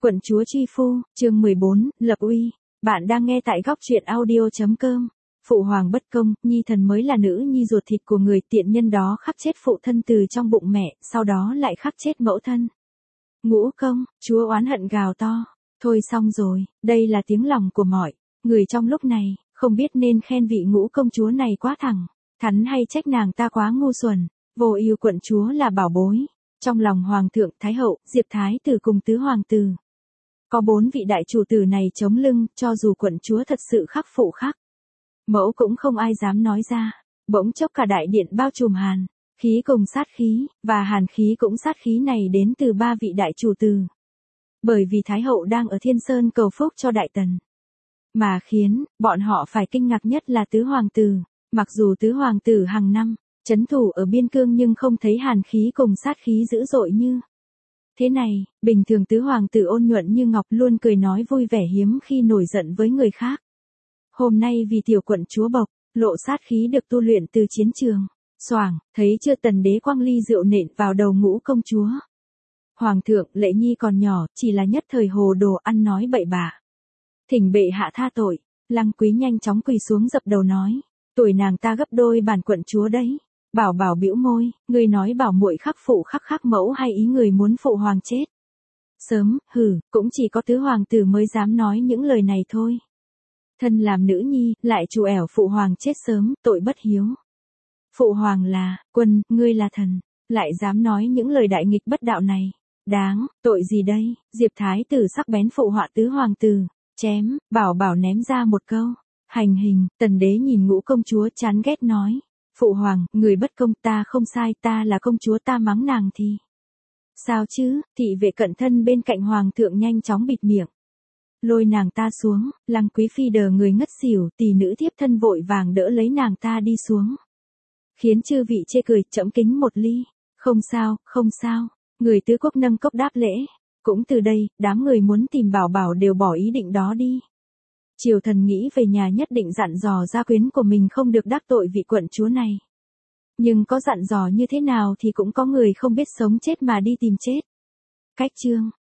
Quận chúa Tri Phu, chương 14, lập uy. Bạn đang nghe tại góc truyện audio.com. Phụ hoàng bất công, nhi thần mới là nữ nhi ruột thịt của người, tiện nhân đó khắc chết phụ thân từ trong bụng mẹ, sau đó lại khắc chết mẫu thân. Ngũ công, chúa oán hận gào to. Thôi xong rồi, đây là tiếng lòng của mọi người trong lúc này, không biết nên khen vị ngũ công chúa này quá thẳng thắn hay trách nàng ta quá ngu xuẩn. Vô ưu quận chúa là bảo bối trong lòng hoàng thượng, thái hậu, Diệp thái tử cùng tứ hoàng tử. Có 4 vị đại chủ tử này chống lưng, cho dù quận chúa thật sự khắc phụ khắc mẫu cũng không ai dám nói ra. Bỗng chốc cả đại điện bao trùm hàn khí cùng sát khí, và hàn khí cũng sát khí này đến từ 3 vị đại chủ tử. Bởi vì thái hậu đang ở Thiên Sơn cầu phúc cho đại tần. Mà khiến bọn họ phải kinh ngạc nhất là tứ hoàng tử. Mặc dù tứ hoàng tử hàng năm trấn thủ ở biên cương nhưng không thấy hàn khí cùng sát khí dữ dội như thế này. Bình thường tứ hoàng tử ôn nhuận như ngọc, luôn cười nói vui vẻ, hiếm khi nổi giận với người khác. Hôm nay vì tiểu quận chúa bộc lộ sát khí được tu luyện từ chiến trường. Xoảng, thấy chưa, tần đế quang ly rượu nện vào đầu ngũ công chúa. Hoàng thượng, Lệ Nhi còn nhỏ, chỉ là nhất thời hồ đồ, ăn nói bậy bạ. Thỉnh bệ hạ tha tội. Lăng Quý nhanh chóng quỳ xuống dập đầu nói, tuổi nàng ta gấp đôi bản quận chúa đấy. Bảo Bảo bĩu môi, người nói bảo muội khắc phụ khắc mẫu hay ý người muốn phụ hoàng chết? Sớm, cũng chỉ có tứ hoàng tử mới dám nói những lời này thôi. Thân làm nữ nhi, lại trù ẻo phụ hoàng chết sớm, tội bất hiếu. Phụ hoàng là quân, ngươi là thần, lại dám nói những lời đại nghịch bất đạo này. Đáng, tội gì đây? Diệp thái tử sắc bén phụ họa tứ hoàng tử, chém. Bảo Bảo ném ra một câu, hành hình. Tần đế nhìn ngũ công chúa chán ghét nói, phụ hoàng, người bất công, ta không sai, ta là công chúa, ta mắng nàng thì sao chứ? Thị vệ cận thân bên cạnh hoàng thượng nhanh chóng bịt miệng, lôi nàng ta xuống. Lăng Quý phi đờ người ngất xỉu, tỷ nữ thiếp thân vội vàng đỡ lấy nàng ta đi xuống, khiến chư vị chê cười. Trẫm kính một ly. Không sao, không sao. Người tứ quốc nâng cốc đáp lễ. Cũng từ đây, đám người muốn tìm Bảo Bảo đều bỏ ý định đó đi. Triều thần nghĩ về nhà nhất định dặn dò gia quyến của mình không được đắc tội vị quận chúa này. Nhưng có dặn dò như thế nào thì cũng có người không biết sống chết mà đi tìm chết. Cách chương